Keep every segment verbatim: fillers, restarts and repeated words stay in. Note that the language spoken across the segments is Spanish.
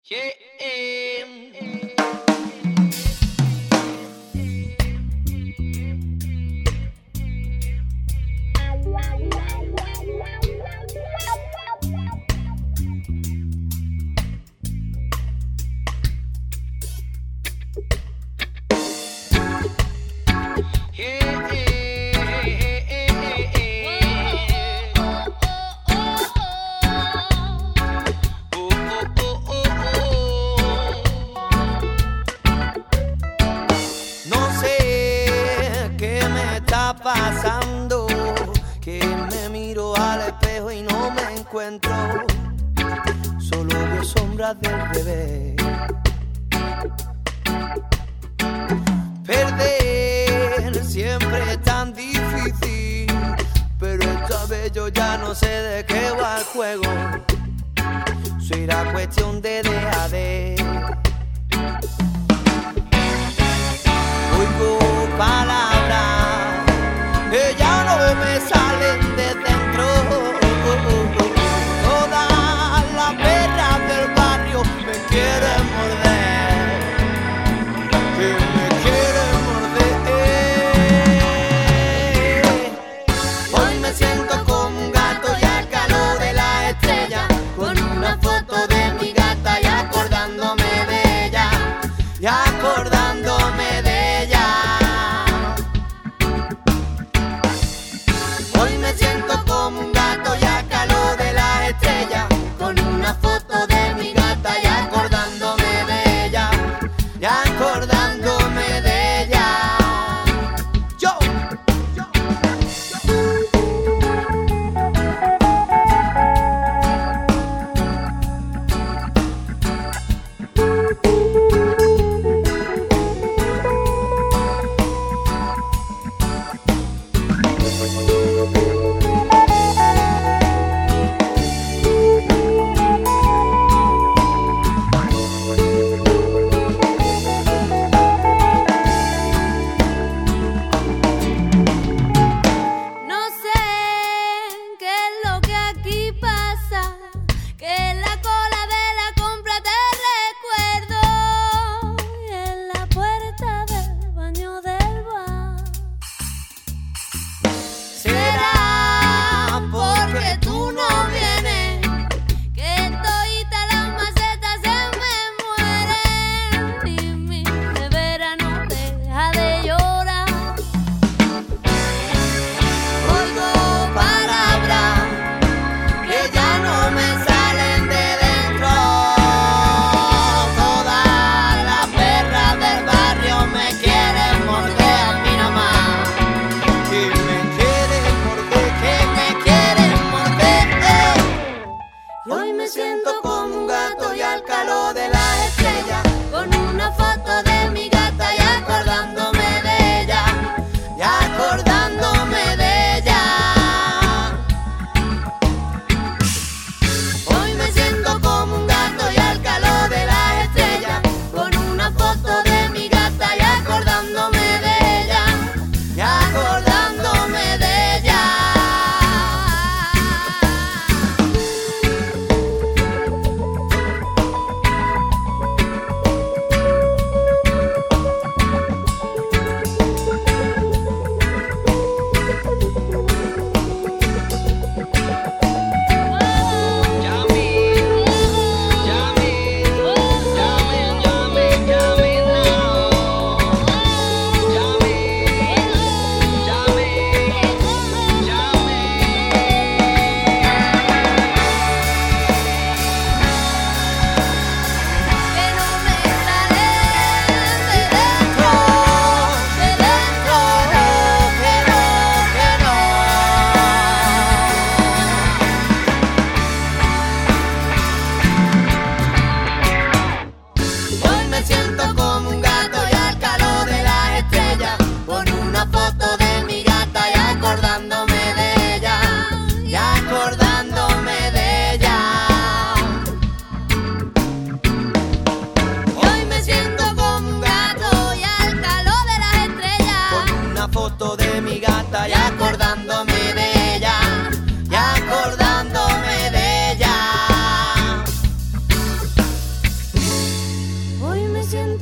Pasando, que me miro al espejo y no me encuentro, solo veo sombras del revés. Perder siempre es tan difícil, pero esta vez yo ya no sé de qué va el juego. Será cuestión de dejadez. Oigo palabras que ya no me salen de dentro. Todas las perras del barrio me quieren morder, que me quieren morder. Hoy me siento como un gato y al calor de la estrella, con una foto de mi gata y acordándome de ella, y acordándome de ella.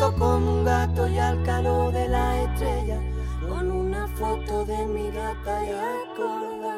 Sueño como un gato y al calor de la estrella, con una foto de mi gata y acordar.